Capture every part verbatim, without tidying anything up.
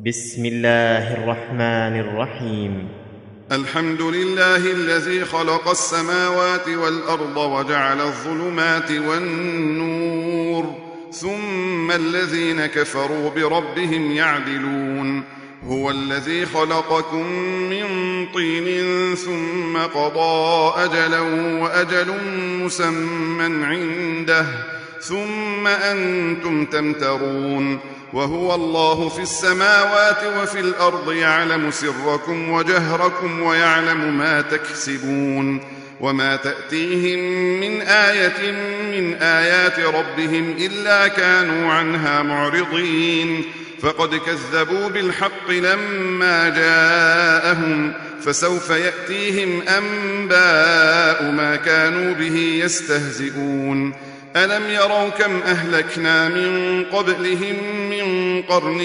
بسم الله الرحمن الرحيم. الحمد لله الذي خلق السماوات والأرض وجعل الظلمات والنور، ثم الذين كفروا بربهم يعدلون. هو الذي خلقكم من طين ثم قضى أجلا وأجل مسمى عنده ثم أنتم تمترون. وهو الله في السماوات وفي الأرض يعلم سركم وجهركم ويعلم ما تكسبون. وما تأتيهم من آية من آيات ربهم إلا كانوا عنها معرضين. فقد كذبوا بالحق لما جاءهم، فسوف يأتيهم أنباء ما كانوا به يستهزئون. ألم يروا كم أهلكنا من قبلهم من قرن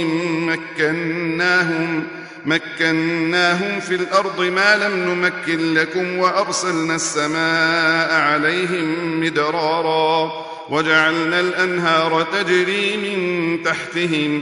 مكناهم, مكناهم في الأرض ما لم نمكن لكم، وأرسلنا السماء عليهم مدرارا وجعلنا الأنهار تجري من تحتهم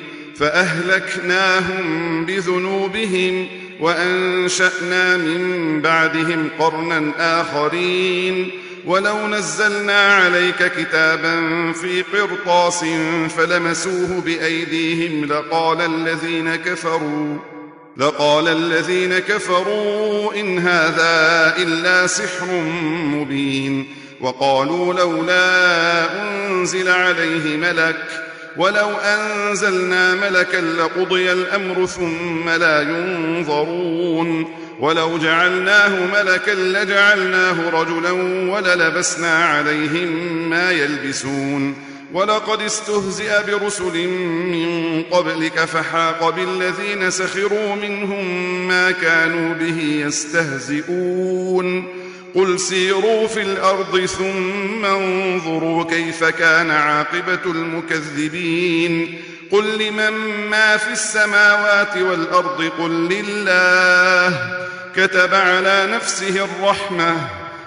فأهلكناهم بذنوبهم وأنشأنا من بعدهم قرنا آخرين. ولو نزلنا عليك كتابا في قرطاس فلمسوه بأيديهم لقال الذين كفروا لقال الذين كفروا إن هذا إلا سحر مبين. وقالوا لولا أنزل عليه ملك ولو أنزلنا ملكا لقضي الأمر ثم لا ينظرون. ولو جعلناه ملكا لجعلناه رجلا وللبسنا عليهم ما يلبسون. ولقد استهزئ برسل من قبلك فحاق بالذين سخروا منهم ما كانوا به يستهزئون. قل سيروا في الأرض ثم انظروا كيف كان عاقبة المكذبين. قل لمن ما في السماوات والأرض قل لله كتب على نفسه الرحمة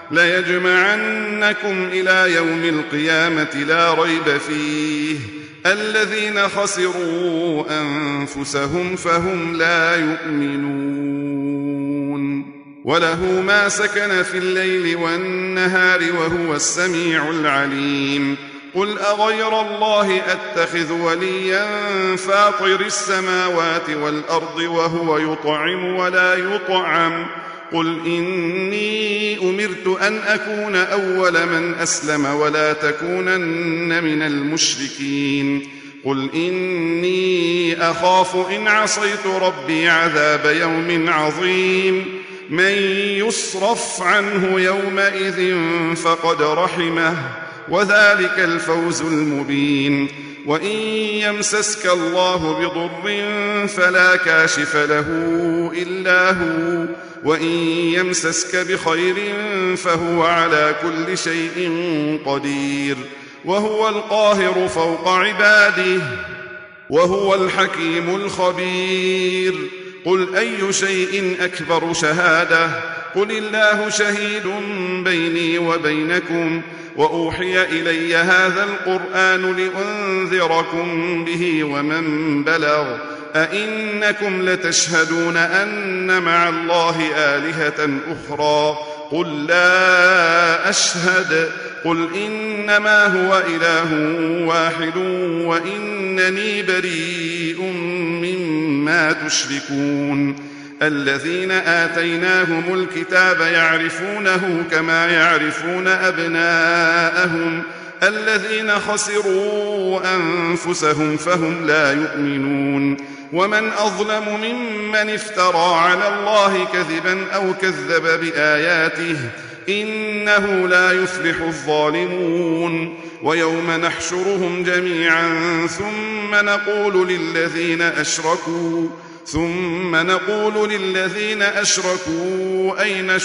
ليجمعنكم إلى يوم القيامة لا ريب فيه الذين خسروا أنفسهم فهم لا يؤمنون. وله ما سكن في الليل والنهار وهو السميع العليم. قل أغير الله أتخذ وليا فاطر السماوات والأرض وهو يطعم ولا يطعم. قل إني أمرت أن أكون أول من أسلم ولا تكونن من المشركين. قل إني أخاف إن عصيت ربي عذاب يوم عظيم. من يصرف عنه يومئذ فقد رحمه وذلك الفوز المبين. وإن يمسسك الله بضر فلا كاشف له إلا هو، وإن يمسسك بخير فهو على كل شيء قدير. وهو القاهر فوق عباده وهو الحكيم الخبير. قل أي شيء أكبر شهادة قل الله شهيد بيني وبينكم وأوحي إلي هذا القرآن لأنذركم به ومن بلغ. أئنكم لتشهدون أن مع الله آلهة أخرى قل لا أشهد. قل إنما هو إله واحد وإنني بريء مما تشركون. الذين آتيناهم الكتاب يعرفونه كما يعرفون أبناءهم الذين خسروا أنفسهم فهم لا يؤمنون. ومن أظلم ممن افترى على الله كذبا أو كذب بآياته إنه لا يفلح الظالمون. ويوم نحشرهم جميعا ثم نقول للذين أشركوا ثم نقول للذين أشركوا أين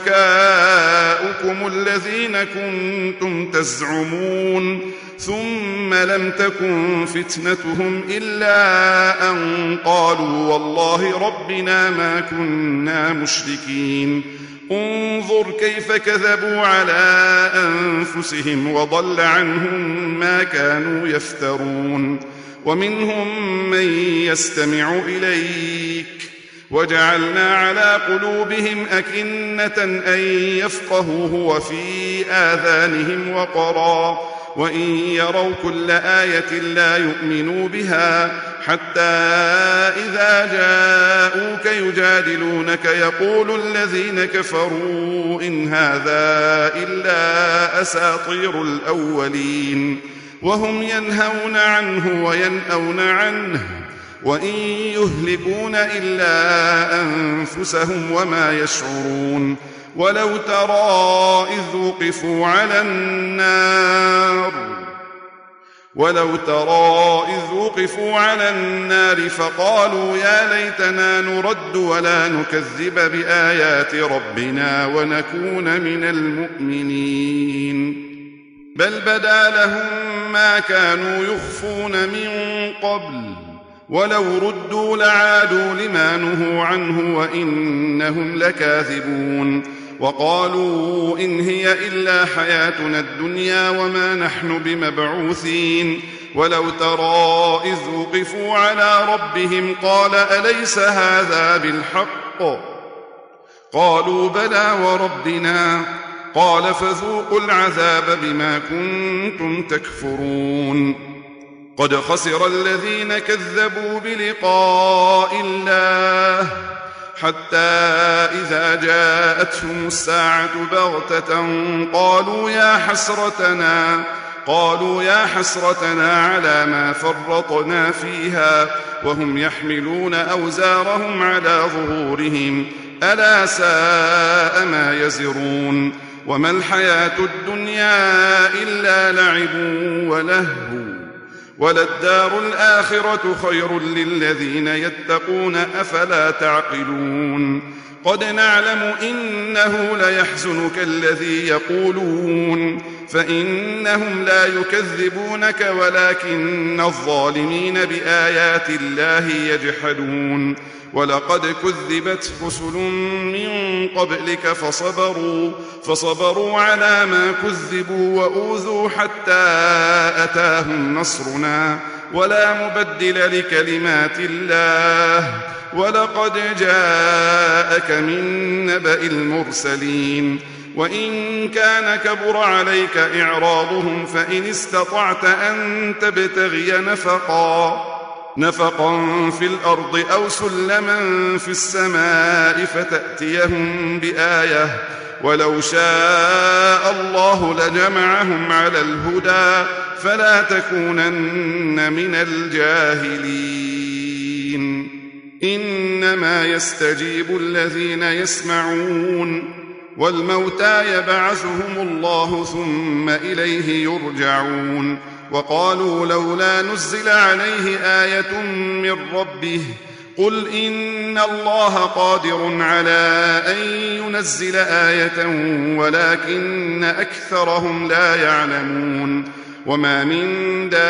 شركاؤكم الذين كنتم تزعمون ثم لم تكن فتنتهم إلا أن قالوا والله ربنا ما كنا مشركين. انظر كيف كذبوا على أنفسهم وضل عنهم ما كانوا يفترون. ومنهم من يستمع إليك وجعلنا على قلوبهم أكنة أن يفقهوه وفي آذانهم وقرا وإن يروا كل آية لا يؤمنوا بها حتى إذا جاءوك يجادلونك يقول الذين كفروا إن هذا إلا أساطير الأولين وهم ينهون عنه وينأون عنه وإن يهلكون إلا أنفسهم وما يشعرون ولو ترى إذ وقفوا على النار ولو ترى إذ وقفوا على النار فقالوا يا ليتنا نرد ولا نكذب بآيات ربنا ونكون من المؤمنين بل بدا لهم ما كانوا يخفون من قبل ولو ردوا لعادوا لما نهوا عنه وإنهم لكاذبون وقالوا إن هي إلا حياتنا الدنيا وما نحن بمبعوثين ولو ترى إذ وقفوا على ربهم قال أليس هذا بالحق قالوا بلى وربنا قال فذوقوا العذاب بما كنتم تكفرون قد خسر الذين كذبوا بلقاء الله حتى إذا جاءتهم الساعة بغتة قالوا يا حسرتنا قالوا يا حسرتنا على ما فرطنا فيها وهم يحملون أوزارهم على ظهورهم ألا ساء ما يزرون وما الحياة الدنيا إلا لعب ولهو وللدار الآخرة خير للذين يتقون أفلا تعقلون قد نعلم إنه ليحزنك الذي يقولون فإنهم لا يكذبونك ولكن الظالمين بآيات الله يجحدون ولقد كذبت رسل من قبلك فصبروا فصبروا على ما كذبوا وأوذوا حتى أتاهم نصرنا ولا مبدل لكلمات الله ولقد جاءك من نبأ المرسلين وإن كان كبر عليك إعراضهم فإن استطعت أن تبتغي نفقا نفقا في الأرض أو سلما في السماء فتأتيهم بآية ولو شاء الله لجمعهم على الهدى فلا تكونن من الجاهلين إنما يستجيب الذين يسمعون والموتى يبعثهم الله ثم إليه يرجعون وقالوا لولا نزل عليه آية من ربه قل إن الله قادر على أن ينزل آية ولكن أكثرهم لا يعلمون وما من دابة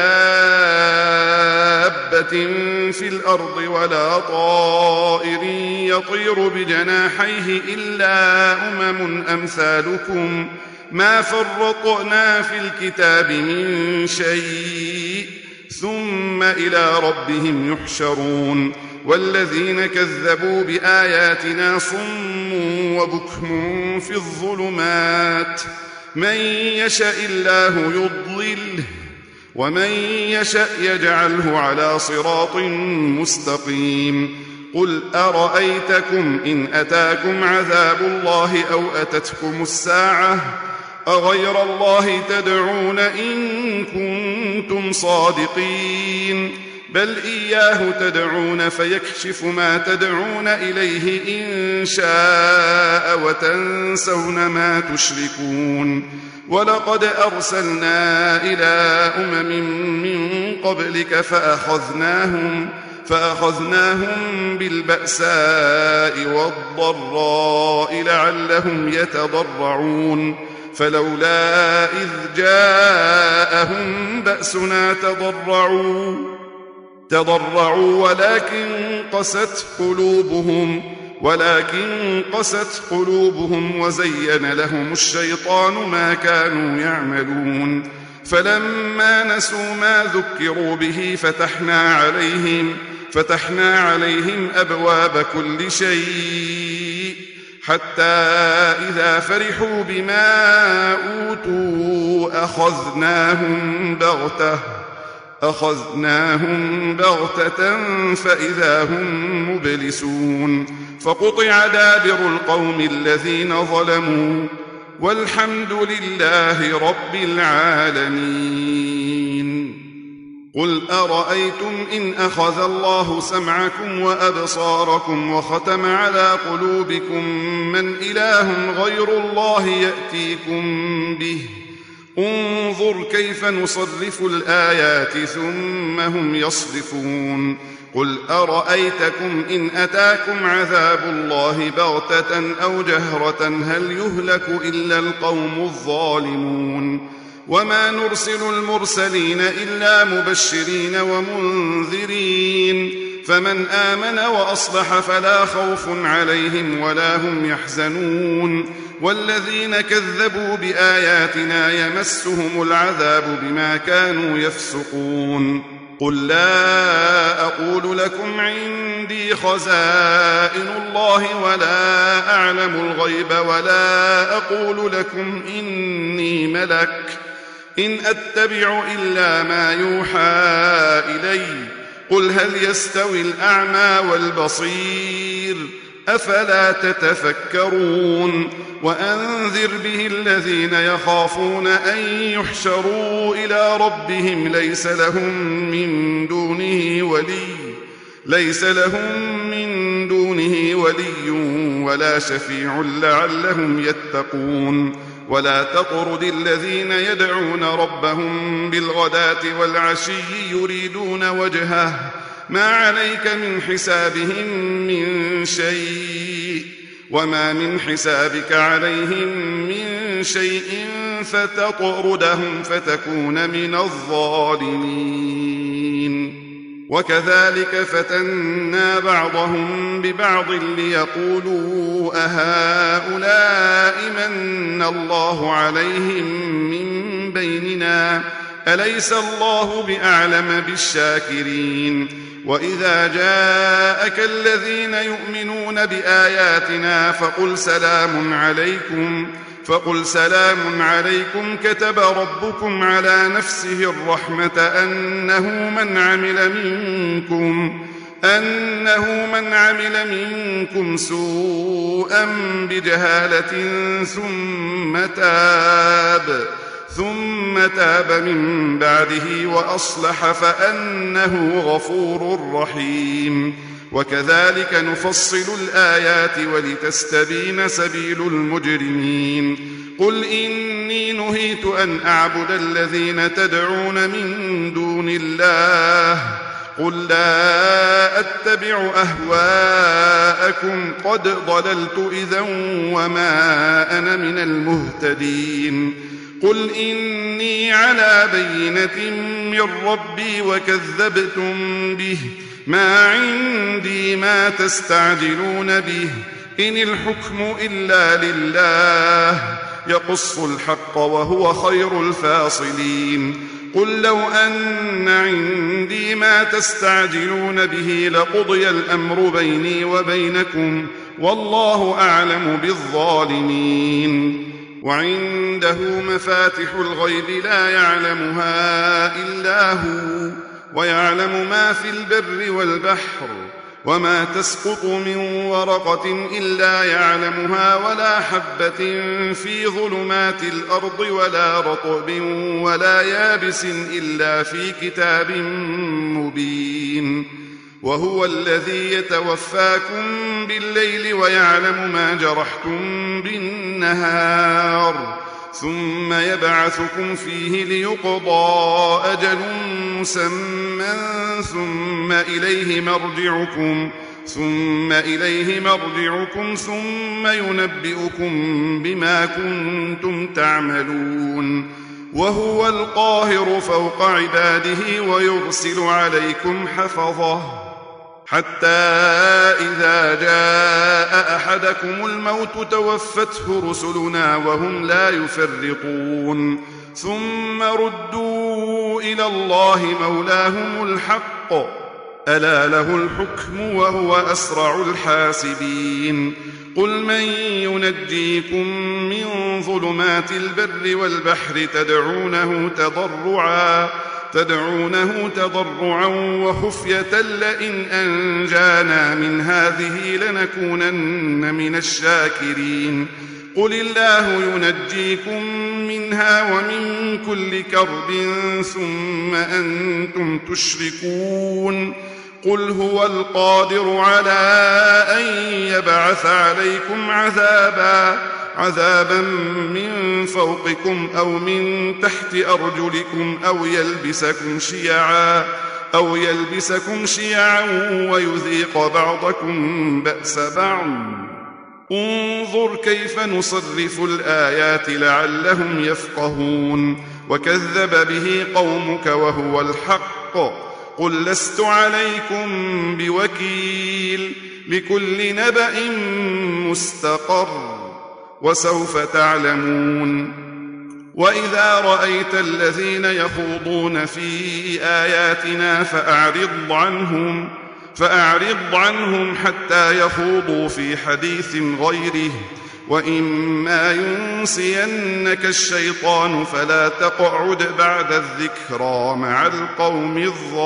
في الأرض ولا طائر يطير بجناحيه إلا أمم أمثالكم ما فرطنا في الكتاب من شيء ثم إلى ربهم يحشرون والذين كذبوا بآياتنا صم وبكم في الظلمات من يشاء الله يضلله ومن يشاء يجعله على صراط مستقيم قل أرأيتكم إن أتاكم عذاب الله أو أتتكم الساعة أغير الله تدعون إن كنتم صادقين بل إياه تدعون فيكشف ما تدعون إليه إن شاء وتنسون ما تشركون ولقد أرسلنا إلى أمم من قبلك فأخذناهم فأخذناهم بالبأساء والضراء لعلهم يتضرعون فلولا إذ جاءهم بأسنا تضرعوا تضرعوا ولكن قست قلوبهم ولكن قست قلوبهم وزين لهم الشيطان ما كانوا يعملون فلما نسوا ما ذكروا به فتحنا عليهم فتحنا عليهم أبواب كل شيء حتى إذا فرحوا بما أوتوا أخذناهم بغتة أخذناهم بغتة فإذا هم مبلسون فقطع دابر القوم الذين ظلموا والحمد لله رب العالمين. قل أرأيتم إن أخذ الله سمعكم وأبصاركم وختم على قلوبكم من إله غير الله يأتيكم به انظر كيف نصرف الآيات ثم هم يصرفون. قل أرأيتكم إن أتاكم عذاب الله بغتة أو جهرة هل يهلك إلا القوم الظالمون. وما نرسل المرسلين إلا مبشرين ومنذرين فمن آمن وأصلح فلا خوف عليهم ولا هم يحزنون. والذين كذبوا بآياتنا يمسهم العذاب بما كانوا يفسقون. قل لا أقول لكم عندي خزائن الله ولا أعلم الغيب ولا أقول لكم إني ملك إن أتبع إلا ما يوحى إلي. قل هل يستوي الأعمى والبصير أفلا تتفكرون. وأنذر به الذين يخافون أن يحشروا إلى ربهم ليس لهم من دونه ولي ليس لهم من دونه ولي ولا شفيع لعلهم يتقون. ولا تطرد الذين يدعون ربهم بالغداة والعشي يريدون وجهه ما عليك من حسابهم من شيء وما من حسابك عليهم من شيء فتطردهم فتكون من الظالمين. وكذلك فتنا بعضهم ببعض ليقولوا أهؤلاء من الله عليهم من بيننا أليس الله بأعلم بالشاكرين. وإذا جاءك الذين يؤمنون بآياتنا فقل سلام عليكم فقل سلام عليكم كتب ربكم على نفسه الرحمة أنه من عمل منكم أنه من عمل منكم سوءا بجهالة ثم تاب ثم تاب من بعده وأصلح فأنه غفور رحيم. وكذلك نفصل الآيات ولتستبين سبيل المجرمين. قل إني نهيت أن أعبد الذين تدعون من دون الله قل لا أتبع أهواءكم قد ضللت إذا وما أنا من المهتدين. قل إني على بينة من ربي وكذبتم به ما عندي ما تستعجلون به إن الحكم إلا لله يقص الحق وهو خير الفاصلين. قل لو أن عندي ما تستعجلون به لقضي الأمر بيني وبينكم والله أعلم بالظالمين. وعنده مفاتح الغيب لا يعلمها إلا هو ويعلم ما في البر والبحر وما تسقط من ورقة إلا يعلمها ولا حبة في ظلمات الأرض ولا رطب ولا يابس إلا في كتاب مبين. وهو الذي يتوفاكم بالليل ويعلم ما جرحتم بالنهار ثم يبعثكم فيه ليقضى أجل مسمى ثم إليه مرجعكم ثم إليه مرجعكم ثم ينبئكم بما كنتم تعملون. وهو القاهر فوق عباده ويرسل عليكم حفظه حتى إذا جاء أحدكم الموت توفته رسلنا وهم لا يفرطون. ثم ردوا إلى الله مولاهم الحق ألا له الحكم وهو أسرع الحاسبين قل من ينجيكم من ظلمات البر والبحر تدعونه تضرعا تدعونه تضرعا وخفية لئن أنجانا من هذه لنكونن من الشاكرين قل الله ينجيكم منها ومن كل كرب ثم أنتم تشركون قل هو القادر على أن يبعث عليكم عذابا عذابا من فوقكم أو من تحت أرجلكم أو يلبسكم شيعا أو يلبسكم شيعا ويذيق بعضكم بأس بعض انظر كيف نصرف الآيات لعلهم يفقهون وكذب به قومك وهو الحق قل لست عليكم بوكيل لكل نبأ مستقر وسوف تعلمون وإذا رأيت الذين يخوضون في آياتنا فأعرض عنهم فأعرض عنهم حتى يخوضوا في حديث غيره وإما ينسينك الشيطان فلا تقعد بعد الذكرى مع القوم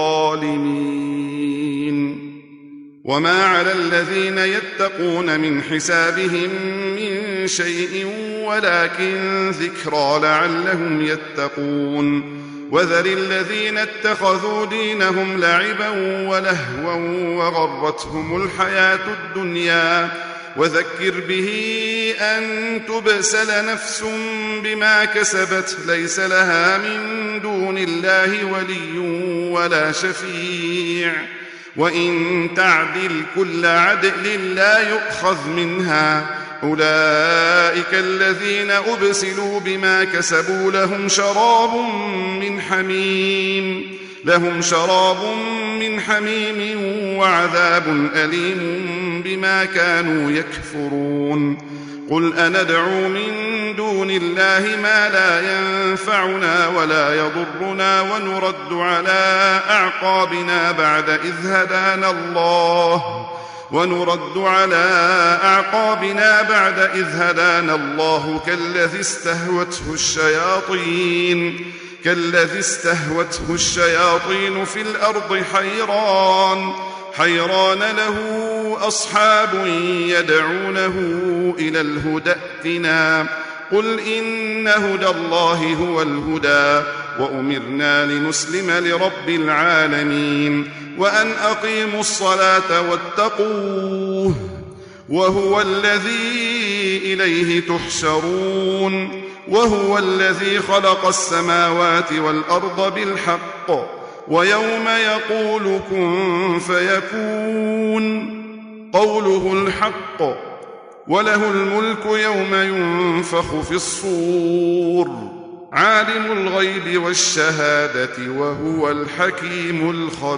الظالمين وما على الذين يتقون من حسابهم من شيء ولكن ذكرى لعلهم يتقون وذر الذين اتخذوا دينهم لعبا ولهوا وغرتهم الحياة الدنيا وذكر به أن تبسل نفس بما كسبت ليس لها من دون الله ولي ولا شفيع وإن تعدل كل عدل لا يؤخذ منها أولئك الذين أبسلوا بما كسبوا لهم شراب من حميم لهم شراب من حميم وعذاب أليم بما كانوا يكفرون قل أندعو من دون الله ما لا ينفعنا ولا يضرنا ونرد على أعقابنا بعد إذ هدانا الله ونرد على أعقابنا بعد إذ هدانا الله كالذي استهوته الشياطين كالذي استهوته الشياطين في الأرض حيران حيران له أصحاب يدعونه إلى الهدى ائتنا قل إن هدى الله هو الهدى وأمرنا لنسلم لرب العالمين وأن أقيموا الصلاة واتقوه وهو الذي إليه تحشرون وهو الذي خلق السماوات والأرض بالحق ويوم يقول كن فيكون قوله الحق وله الملك يوم ينفخ في الصور عالم الغيب والشهادة وهو الحكيم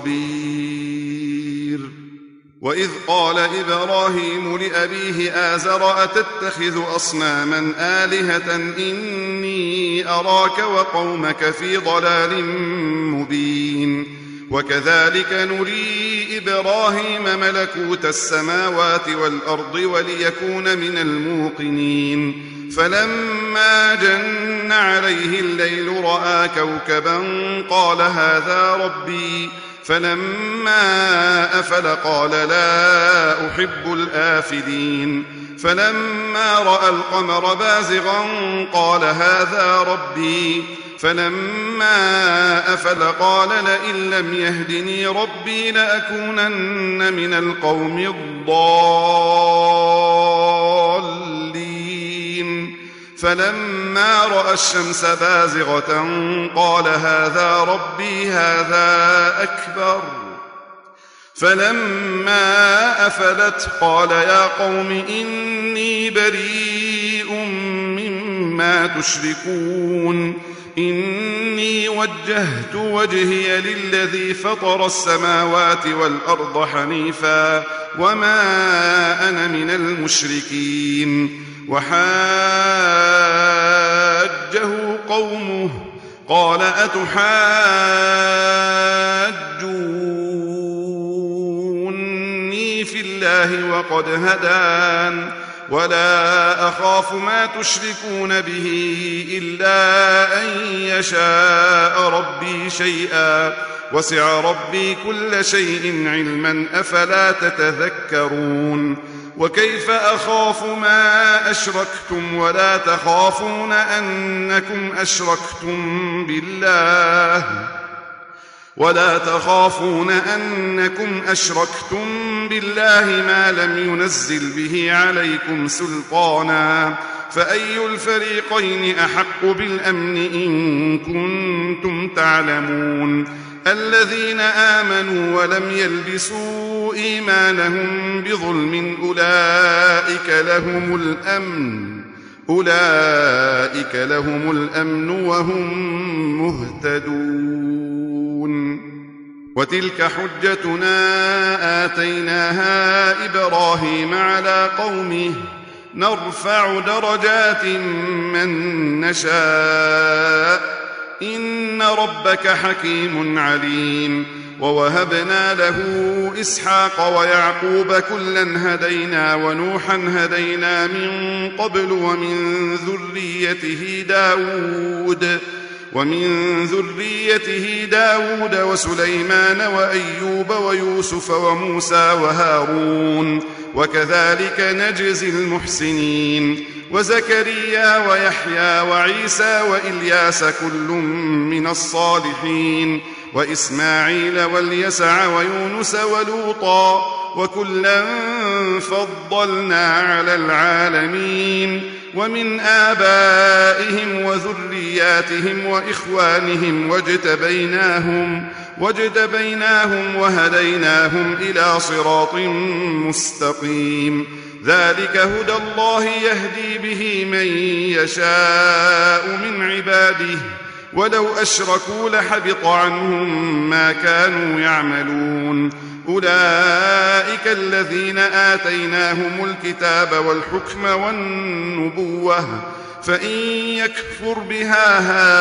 الخبير وإذ قال إبراهيم لأبيه آزر أتتخذ أصناما آلهة إني أراك وقومك في ضلال مبين وكذلك نري إبراهيم ملكوت السماوات والأرض وليكون من الموقنين فلما جن عليه الليل رأى كوكبا قال هذا ربي فلما أفل قال لا أحب الآفلين فلما رأى القمر بازغا قال هذا ربي فلما أفل قال لئن لم يهدني ربي لأكونن من القوم الضالين فلما رأى الشمس بازغة قال هذا ربي هذا أكبر فلما أفلت قال يا قوم إني بريء مما تشركون إني وجهت وجهي للذي فطر السماوات والأرض حنيفا وما أنا من المشركين وحاجه قومه قال أتحاجوني في الله وقد هدان ولا أخاف ما تشركون به إلا أن يشاء ربي شيئا وسع ربي كل شيء علما أفلا تتذكرون وكيف أخاف ما أشركتم ولا تخافون أنكم أشركتم بالله ولا تخافون أنكم أشركتم بالله ما لم ينزل به عليكم سلطانا فأي الفريقين أحق بالأمن إن كنتم تعلمون الذين آمنوا ولم يلبسوا إيمانهم بظلم أولئك لهم الأمن أولئك لهم الأمن وهم مهتدون وتلك حجتنا آتيناها إبراهيم على قومه نرفع درجات من نشاء إن ربك حكيم عليم ووهبنا له إسحاق ويعقوب كلا هدينا ونوحا هدينا من قبل ومن ذريته داود ومن ذريته داود وسليمان وأيوب ويوسف وموسى وهارون وكذلك نجزي المحسنين وزكريا ويحيى وعيسى وإلياس كل من الصالحين وإسماعيل واليسع ويونس ولوطا وكلا فضلنا على العالمين ومن آبائهم وذرياتهم وإخوانهم واجتبيناهم واجتبيناهم وهديناهم إلى صراط مستقيم ذلك هدى الله يهدي به من يشاء من عباده ولو أشركوا لحبط عنهم ما كانوا يعملون أولئك الذين آتيناهم الكتاب والحكم والنبوة فإن يكفر بها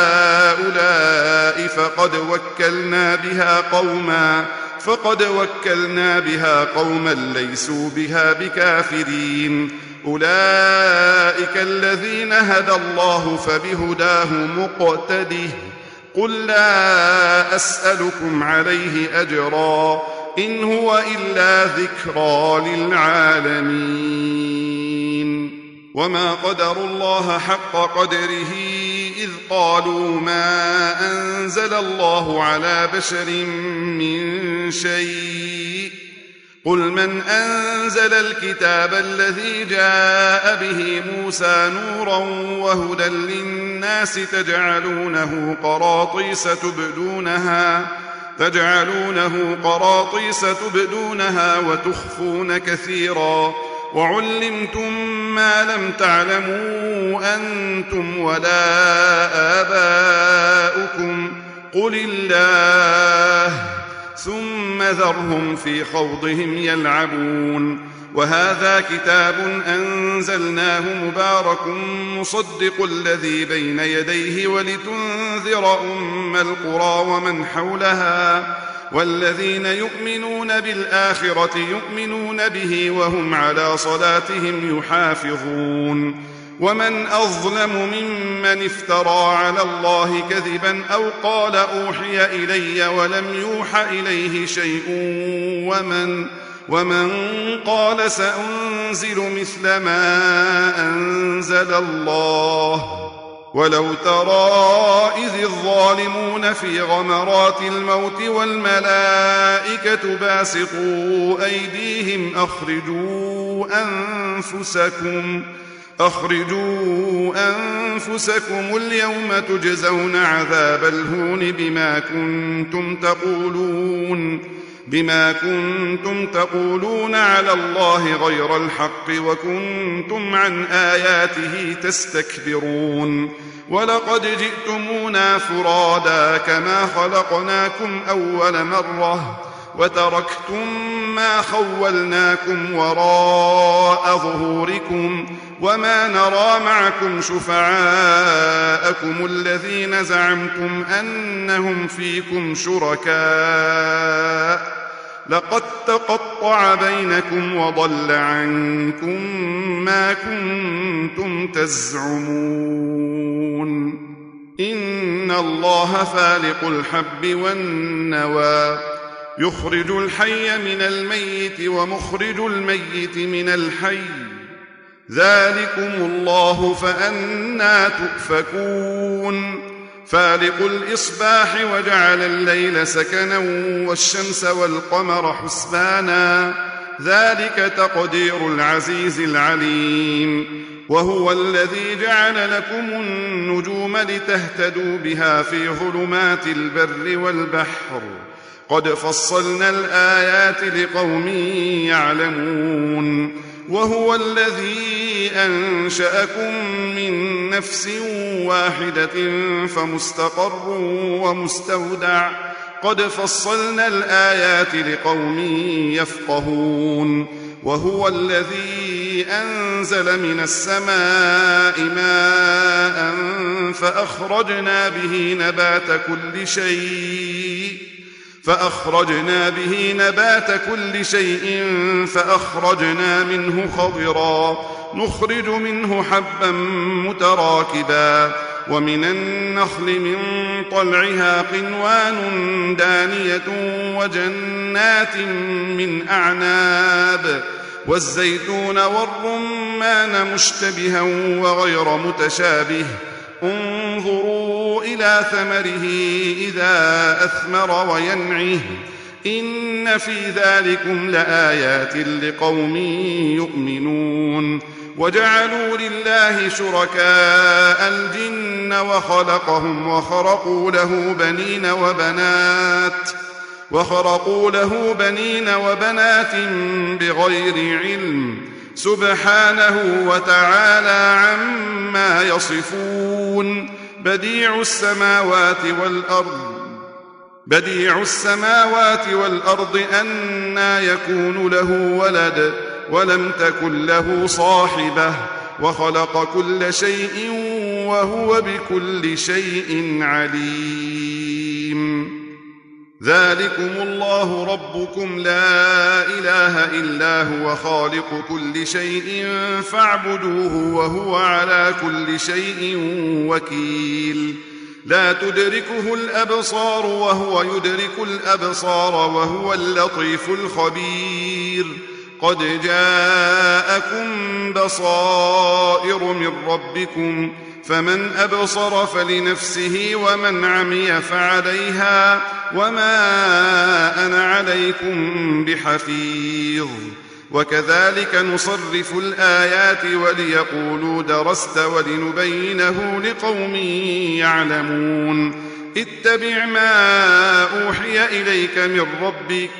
هؤلاء فقد وكلنا بها قوما فقد وكلنا بها قوما ليسوا بها بكافرين أولئك الذين هدى الله فبهداه مقتده قل لا أسألكم عليه أجرا إن هو إلا ذكرى للعالمين وما قدروا الله حق قدره إذ قالوا ما أنزل الله على بشر من شيء قل من أنزل الكتاب الذي جاء به موسى نورا وهدى للناس تجعلونه قراطيس تبدونها تجعلونه قراطيس تبدونها وتخفون كثيرا وعلمتم ما لم تعلموا أنتم ولا آباؤكم قل الله ثم ذرهم في خوضهم يلعبون وهذا كتاب أنزلناه مبارك مصدق الذي بين يديه ولتنذر أم القرى ومن حولها والذين يؤمنون بالآخرة يؤمنون به وهم على صلاتهم يحافظون ومن أظلم ممن افترى على الله كذبا أو قال أوحي إلي ولم يوح إليه شيء ومن ومن قال سأنزل مثل ما أنزل الله ولو ترى إذ الظالمون في غمرات الموت والملائكة باسطوا أيديهم أخرجوا أنفسكم أخرجوا أنفسكم اليوم تجزون عذاب الهون بما كنتم تقولون بما كنتم تقولون على الله غير الحق وكنتم عن آياته تستكبرون ولقد جئتمونا فرادا كما خلقناكم أول مرة وتركتم ما خولناكم وراء ظهوركم وما نرى معكم شفعاءكم الذين زعمتم أنهم فيكم شركاء لقد تقطع بينكم وضل عنكم ما كنتم تزعمون إن الله فالق الحب والنوى يخرج الحي من الميت ومخرج الميت من الحي ذلكم الله فأنى تؤفكون فالق الإصباح وجعل الليل سكنا والشمس والقمر حسبانا ذلك تقدير العزيز العليم وهو الذي جعل لكم النجوم لتهتدوا بها في ظلمات البر والبحر قد فصلنا الآيات لقوم يعلمون وهو الذي أنشأكم من نفس واحدة فمستقر ومستودع قد فصلنا الآيات لقوم يفقهون وهو الذي أنزل من السماء ماء فأخرجنا به نبات كل شيء فأخرجنا به نبات كل شيء فأخرجنا منه خضرا نخرج منه حبا متراكبا ومن النخل من طلعها قنوان دانية وجنات من أعناب والزيتون والرمان مشتبها وغير متشابه انظروا إلى ثمره إذا أثمر وينعه إن في ذلكم لآيات لقوم يؤمنون وجعلوا لله شركاء الجن وخلقهم وخرقوا له بنين وبنات وخرقوا له بنين وبنات بغير علم سبحانه وتعالى عما يصفون بديع السماوات والأرض بديع السماوات والأرض أنى يكون له ولد ولم تكن له صاحبة وخلق كل شيء وهو بكل شيء عليم ذلكم الله ربكم لا إله إلا هو خالق كل شيء فاعبدوه وهو على كل شيء وكيل لا تدركه الأبصار وهو يدرك الأبصار وهو اللطيف الخبير قد جاءكم بصائر من ربكم فمن أبصر فلنفسه ومن عمي فعليها وما أنا عليكم بحفيظ وكذلك نصرف الآيات وليقولوا درست ولنبينه لقوم يعلمون اتبع ما أوحي إليك من ربك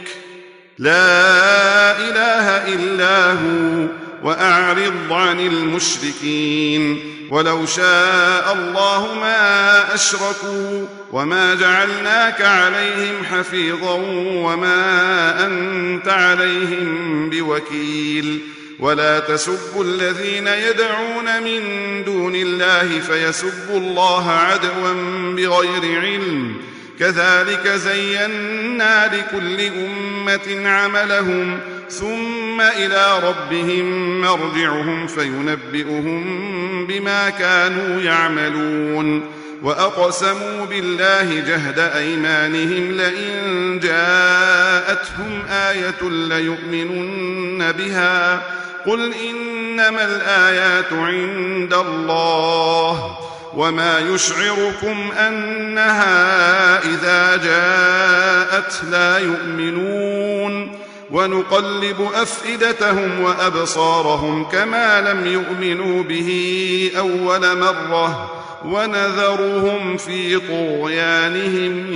لا إله إلا هو وأعرض عن المشركين ولو شاء الله ما أشركوا وما جعلناك عليهم حفيظا وما أنت عليهم بوكيل ولا تسبوا الذين يدعون من دون الله فيسبوا الله عدوا بغير علم كذلك زينا لكل أمة عملهم ثم إلى ربهم مرجعهم فينبئهم بما كانوا يعملون وأقسموا بالله جهد أيمانهم لئن جاءتهم آية ليؤمنن بها قل إنما الآيات عند الله وما يشعركم أنها إذا جاءت لا يؤمنون ونقلب أفئدتهم وأبصارهم كما لم يؤمنوا به أول مرة ونذرهم في طغيانهم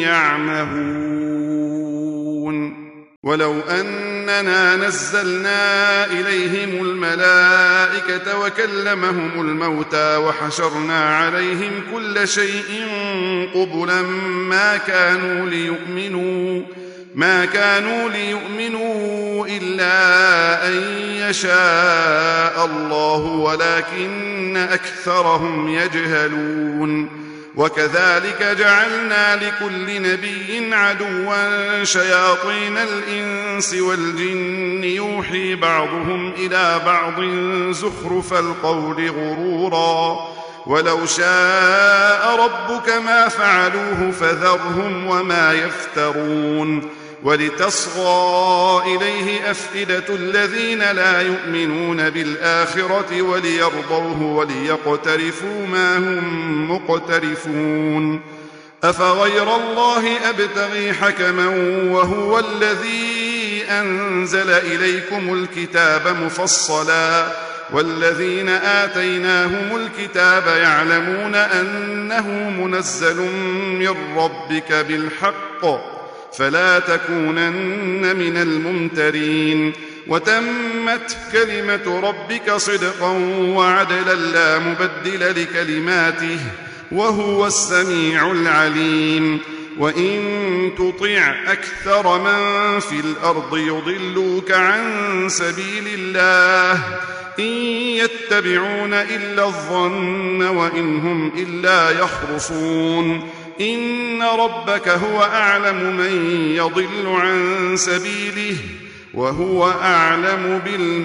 يعمهون ولو أننا نزلنا إليهم الملائكة وكلمهم الموتى وحشرنا عليهم كل شيء قبلا ما كانوا ليؤمنوا ما كانوا ليؤمنوا إلا أن يشاء الله ولكن أكثرهم يجهلون وكذلك جعلنا لكل نبي عدوا شياطين الإنس والجن يوحي بعضهم إلى بعض زخرف القول غرورا ولو شاء ربك ما فعلوه فذرهم وما يفترون ولتصغى إليه أفئدة الذين لا يؤمنون بالآخرة وليرضوه وليقترفوا ما هم مقترفون أفغير الله أبتغي حكما وهو الذي أنزل إليكم الكتاب مفصلا والذين آتيناهم الكتاب يعلمون أنه منزل من ربك بالحق فلا تكونن من الممترين وتمت كلمة ربك صدقا وعدلا لا مبدل لكلماته وهو السميع العليم وإن تطع أكثر من في الأرض يضلوك عن سبيل الله إن يتبعون إلا الظن وإن هم إلا يخرصون إن ربك هو أعلم من يضل عن سبيله وهو أعلم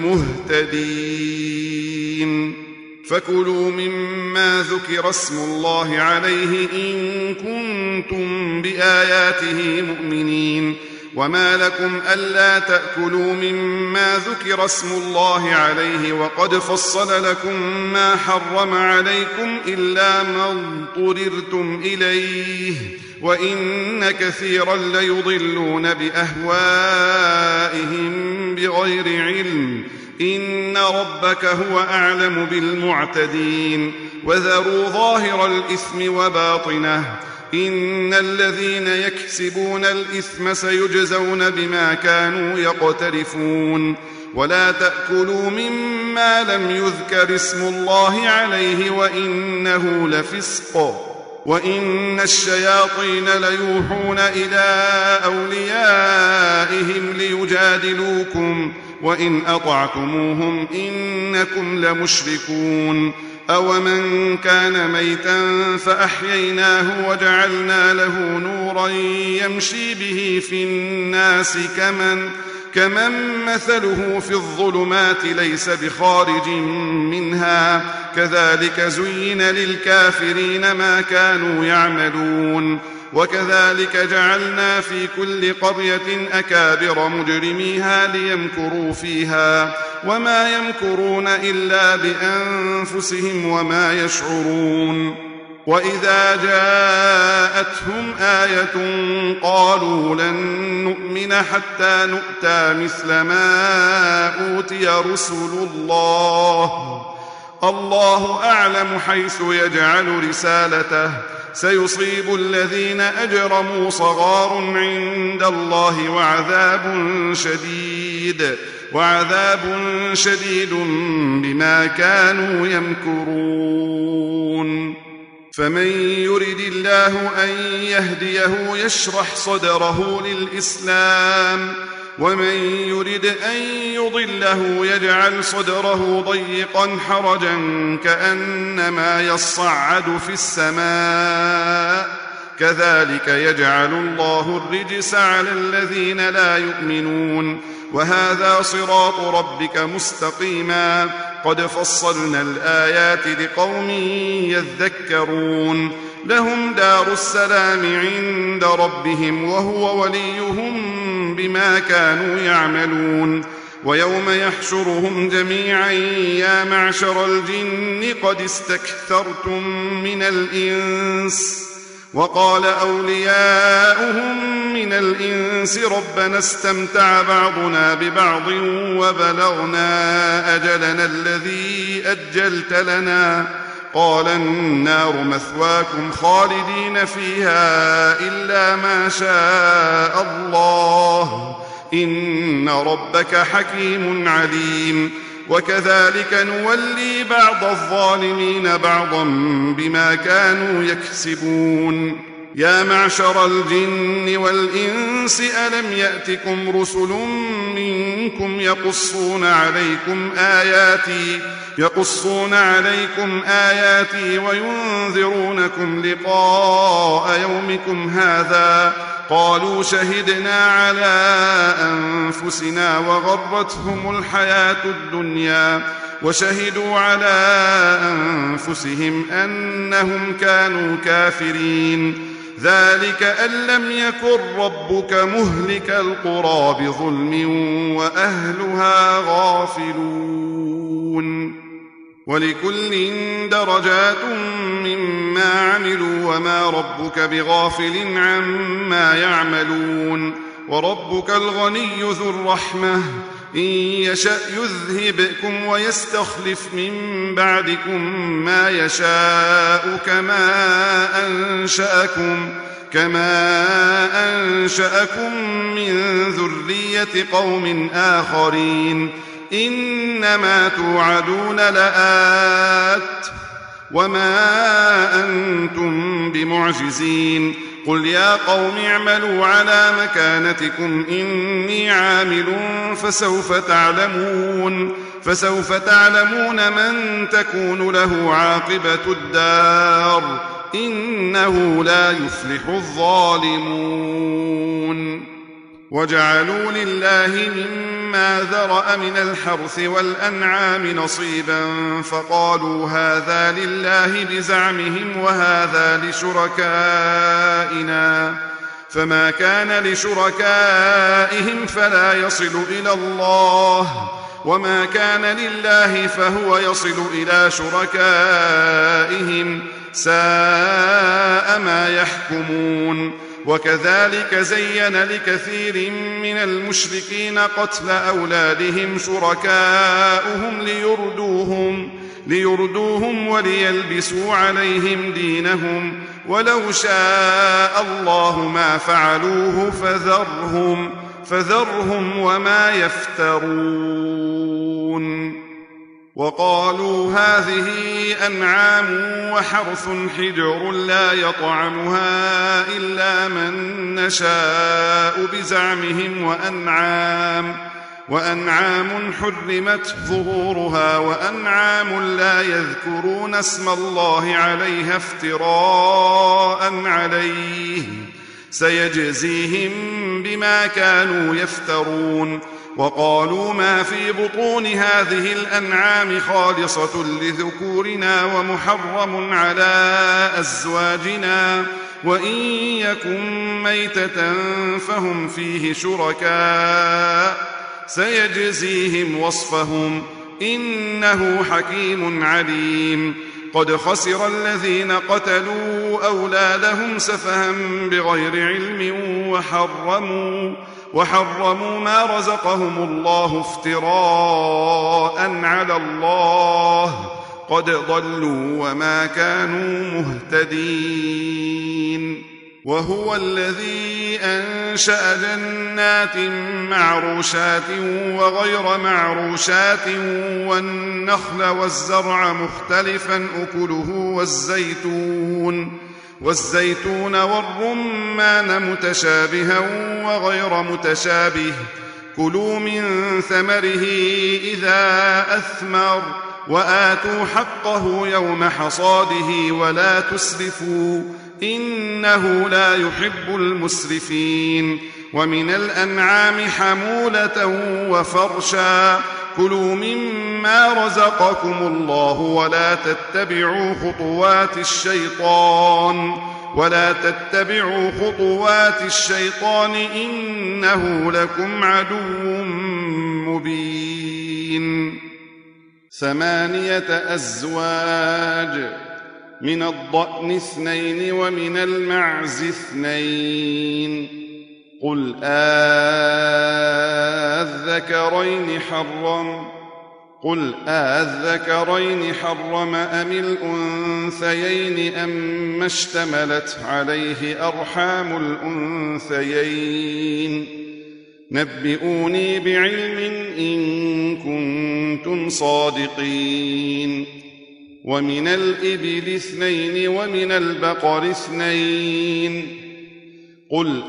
بالمهتدين فكلوا مما ذكر اسم الله عليه إن كنتم بآياته مؤمنين وما لكم ألا تأكلوا مما ذكر اسم الله عليه وقد فصل لكم ما حرم عليكم إلا ما اضطررتم إليه وإن كثيرا ليضلون بأهوائهم بغير علم إن ربك هو أعلم بالمعتدين وذروا ظاهر الإثم وباطنه إن الذين يكسبون الإثم سيجزون بما كانوا يقترفون ولا تأكلوا مما لم يذكر اسم الله عليه وإنه لفسق وإن الشياطين ليوحون إلى أوليائهم ليجادلوكم وإن أطعتموهم إنكم لمشركون أومن كان ميتا فأحييناه وجعلنا له نورا يمشي به في الناس كمن كمن مثله في الظلمات ليس بخارج منها كذلك زين للكافرين ما كانوا يعملون وكذلك جعلنا في كل قرية أكابر مجرميها ليمكروا فيها وما يمكرون إلا بأنفسهم وما يشعرون وإذا جاءتهم آية قالوا لن نؤمن حتى نؤتى مثل ما أوتي رسل الله الله أعلم حيث يجعل رسالته سيصيب الذين أجرموا صغار عند الله وعذاب شديد وعذاب شديد بما كانوا يمكرون فمن يرد الله أن يهديه يشرح صدره للإسلام ومن يرد أن يضله يجعل صدره ضيقا حرجا كأنما يصعد في السماء كذلك يجعل الله الرجس على الذين لا يؤمنون وهذا صراط ربك مستقيما قد فصلنا الآيات لقوم يذكرون لهم دار السلام عند ربهم وهو وليهم بما كانوا يعملون ويوم يحشرهم جميعا يا معشر الجن قد استكثرتم من الإنس وقال أولياؤهم من الإنس ربنا استمتع بعضنا ببعض وبلغنا أجلنا الذي أجلت لنا قال النار مثواكم خالدين فيها إلا ما شاء الله إن ربك حكيم عليم وكذلك نولي بعض الظالمين بعضا بما كانوا يكسبون يا معشر الجن والإنس ألم يأتكم رسل منكم يقصون عليكم آياتي يقصون عليكم آياتي وينذرونكم لقاء يومكم هذا قالوا شهدنا على أنفسنا وغرتهم الحياة الدنيا وشهدوا على أنفسهم أنهم كانوا كافرين ذلك أن لم يكن ربك مهلك القرى بظلم وأهلها غافلون ولكل درجات مما عملوا وما ربك بغافل عما يعملون وربك الغني ذو الرحمة إن يشأ يذهبكم ويستخلف من بعدكم ما يشاء كما أنشأكم كما أنشأكم من ذرية قوم آخرين إنما توعدون لآت وما أنتم بمعجزين قل يا قوم اعملوا على مكانتكم إني عامل فسوف تعلمون فسوف تعلمون من تكون له عاقبة الدار إنه لا يفلح الظالمون وجعلوا لله مما ذرأ من الحرث والأنعام نصيبا فقالوا هذا لله بزعمهم وهذا لشركائنا فما كان لشركائهم فلا يصل إلى الله وما كان لله فهو يصل إلى شركائهم ساء ما يحكمون وكذلك زين لكثير من المشركين قتل أولادهم شركاؤهم ليردوهم, ليردوهم وليلبسوا عليهم دينهم ولو شاء الله ما فعلوه فذرهم, فذرهم وما يفترون وقالوا هذه أنعام وحرث حجر لا يطعمها إلا من نشاء بزعمهم وأنعام, وأنعام حرمت ظهورها وأنعام لا يذكرون اسم الله عليها افتراء عليه سيجزيهم بما كانوا يفترون وقالوا ما في بطون هذه الأنعام خالصة لذكورنا ومحرم على أزواجنا وإن يكن ميتة فهم فيه شركاء سيجزيهم وصفهم إنه حكيم عليم قد خسر الذين قتلوا أولادهم سفها بغير علم وحرموا وحرموا ما رزقهم الله افتراء على الله قد ضلوا وما كانوا مهتدين وهو الذي أنشأ جنات معروشات وغير معروشات والنخل والزرع مختلفا أكله والزيتون والزيتون والرمان متشابها وغير متشابه كلوا من ثمره إذا أثمر وآتوا حقه يوم حصاده ولا تسرفوا إنه لا يحب المسرفين ومن الأنعام حمولة وفرشا كلوا مما رزقكم الله ولا تتبعوا خطوات الشيطان ولا تتبعوا خطوات الشيطان إنه لكم عدو مبين ثمانية أزواج من الضأن اثنين ومن المعز اثنين قل آذكرين حرم قل آذكرين حرم أم الأنثيين أم اشتملت عليه أرحام الأنثيين نبئوني بعلم إن كنتم صادقين ومن الإبل اثنين ومن البقر اثنين قل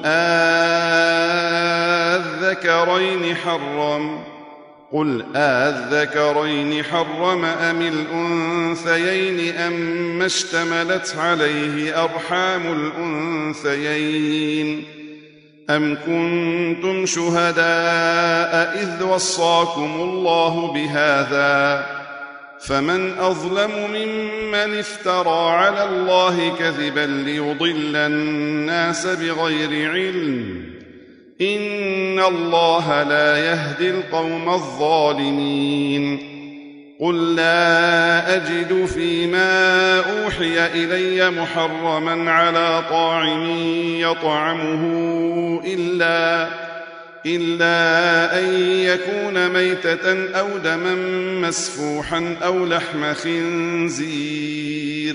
آذكرين حرم قل آذكرين حرم أم الأنثيين أم اشتملت عليه أرحام الأنثيين أم كنتم شهداء إذ وصاكم الله بهذا فمن أظلم ممن افترى على الله كذبا ليضل الناس بغير علم إن الله لا يهدي القوم الظالمين قل لا أجد فيما أوحي إلي محرما على طاعم يطعمه إلا إلا أن يكون ميتة أو دما مسفوحا أو لحم خنزير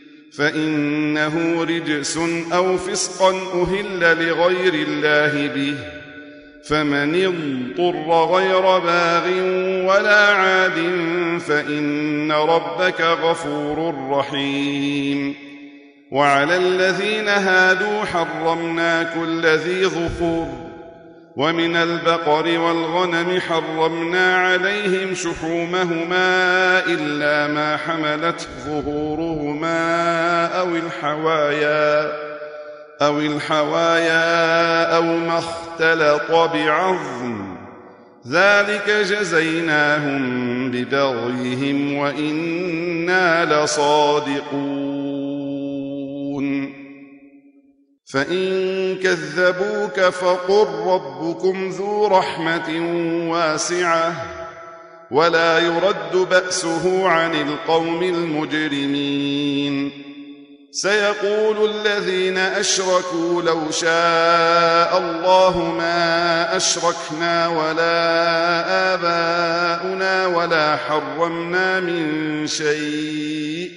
فإنه رجس أو فسقا أهل لغير الله به فمن اضطر غير باغ ولا عاد فإن ربك غفور رحيم وعلى الذين هادوا حرمنا كل ذي ظفر ومن البقر والغنم حرمنا عليهم شحومهما إلا ما حملت ظهورهما أو الحوايا أو الحوايا أو ما اختلط بعظم ذلك جزيناهم ببغيهم وإنا لصادقون فإن كذبوك فقل ربكم ذو رحمة واسعة ولا يرد بأسه عن القوم المجرمين سيقول الذين أشركوا لو شاء الله ما أشركنا ولا آباؤنا ولا حرمنا من شيء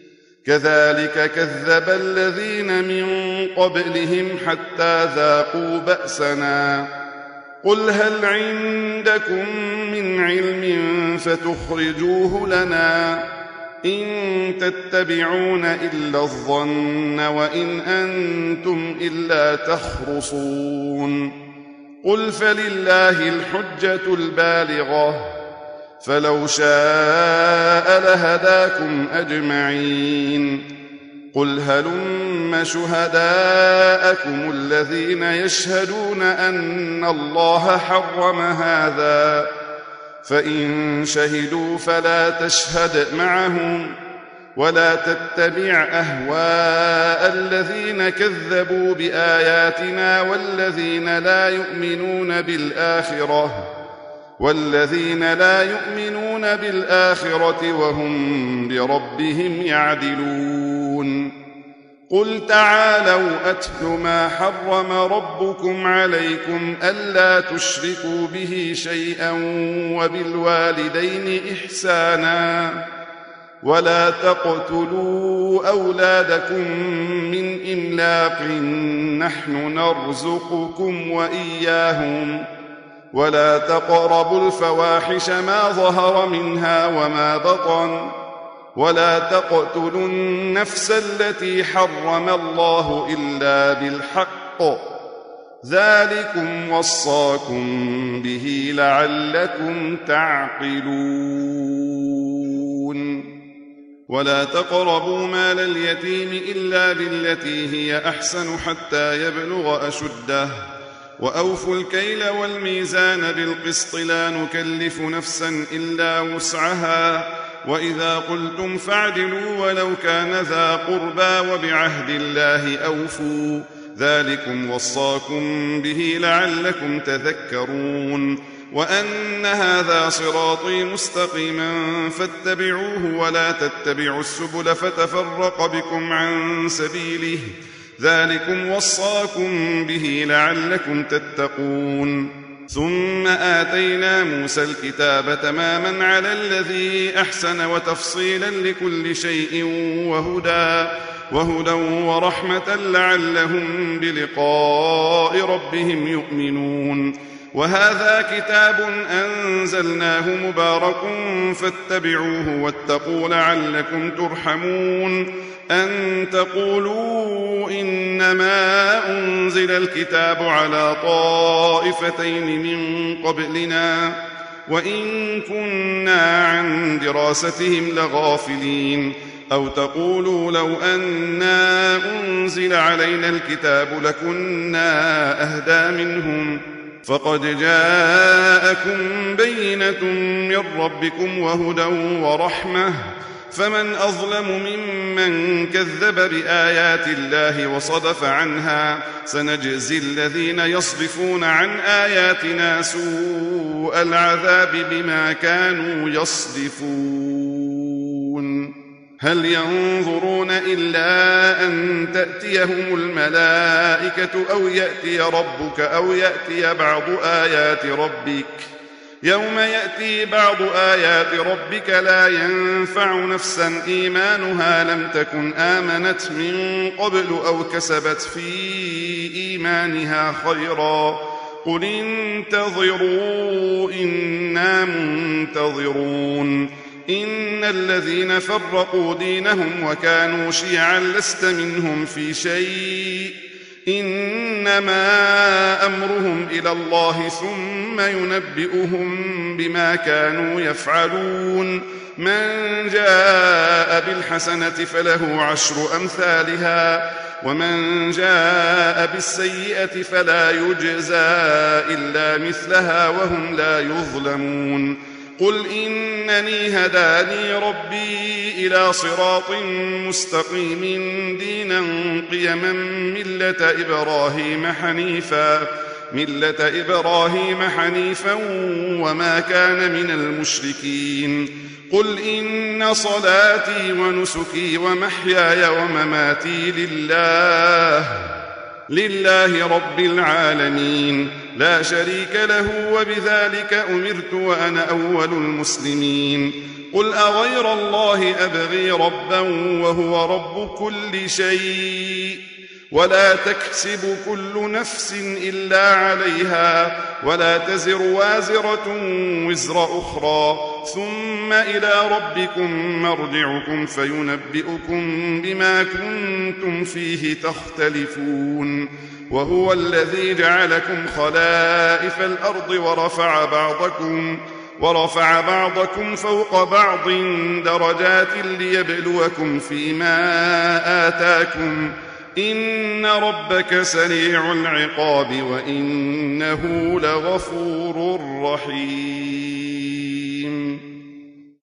كذلك كذب الذين من قبلهم حتى ذاقوا بأسنا قل هل عندكم من علم فتخرجوه لنا إن تتبعون إلا الظن وإن أنتم إلا تخرصون قل فلله الحجة البالغة فلو شاء لهداكم أجمعين قل هلم شهداءكم الذين يشهدون أن الله حرم هذا فإن شهدوا فلا تشهد معهم ولا تتبع أهواء الذين كذبوا بآياتنا والذين لا يؤمنون بالآخرة والذين لا يؤمنون بالآخرة وهم بربهم يعدلون قل تعالوا أتل ما حرم ربكم عليكم ألا تشركوا به شيئا وبالوالدين إحسانا ولا تقتلوا أولادكم من إملاق نحن نرزقكم وإياهم ولا تقربوا الفواحش ما ظهر منها وما بطن ولا تقتلوا النفس التي حرم الله إلا بالحق ذلكم وصاكم به لعلكم تعقلون ولا تقربوا مال اليتيم إلا بالتي هي أحسن حتى يبلغ أشده وأوفوا الكيل والميزان بالقسط لا نكلف نفسا إلا وسعها وإذا قلتم فاعدلوا ولو كان ذا قربى وبعهد الله أوفوا ذلكم وصاكم به لعلكم تذكرون وأن هذا صراطي مستقيما فاتبعوه ولا تتبعوا السبل فتفرق بكم عن سبيله ذلكم وصاكم به لعلكم تتقون ثم آتينا موسى الكتاب تماما على الذي أحسن وتفصيلا لكل شيء وهدى وهدى ورحمة لعلهم بلقاء ربهم يؤمنون وهذا كتاب أنزلناه مبارك فاتبعوه واتقوا لعلكم ترحمون أن تقولوا إنما أنزل الكتاب على طائفتين من قبلنا وإن كنا عن دراستهم لغافلين أو تقولوا لو أنا أنزل علينا الكتاب لكنا أهدى منهم فقد جاءكم بينة من ربكم وهدى ورحمة فمن أظلم ممن كذب بآيات الله وصدف عنها سنجزي الذين يصدفون عن آياتنا سوء العذاب بما كانوا يصدفون هل ينظرون إلا أن تأتيهم الملائكة أو يأتي ربك أو يأتي بعض آيات ربك يوم يأتي بعض آيات ربك لا ينفع نفسا إيمانها لم تكن آمنت من قبل أو كسبت في إيمانها خيرا قل انتظروا إنا منتظرون إن الذين فرقوا دينهم وكانوا شيعا لست منهم في شيء إنما أمرهم إلى الله ثم ينبئهم بما كانوا يفعلون من جاء بالحسنة فله عشر أمثالها ومن جاء بالسيئة فلا يجزى إلا مثلها وهم لا يظلمون قل إنني هداني ربي إلى صراط مستقيم دينا قيما ملة إبراهيم حنيفا ملة إبراهيم حنيفا وما كان من المشركين قل إن صلاتي ونسكي ومحياي ومماتي لله لله رب العالمين لا شريك له وبذلك أمرت وأنا أول المسلمين قل أغير الله أبغي ربا وهو رب كل شيء ولا تكسب كل نفس إلا عليها ولا تزر وازرة وزر أخرى ثم إلى ربكم مرجعكم فينبئكم بما كنتم فيه تختلفون وهو الذي جعلكم خلائف الأرض ورفع بعضكم ورفع بعضكم فوق بعض درجات ليبلوكم فيما آتاكم إن ربك سريع العقاب وإنه لغفور رحيم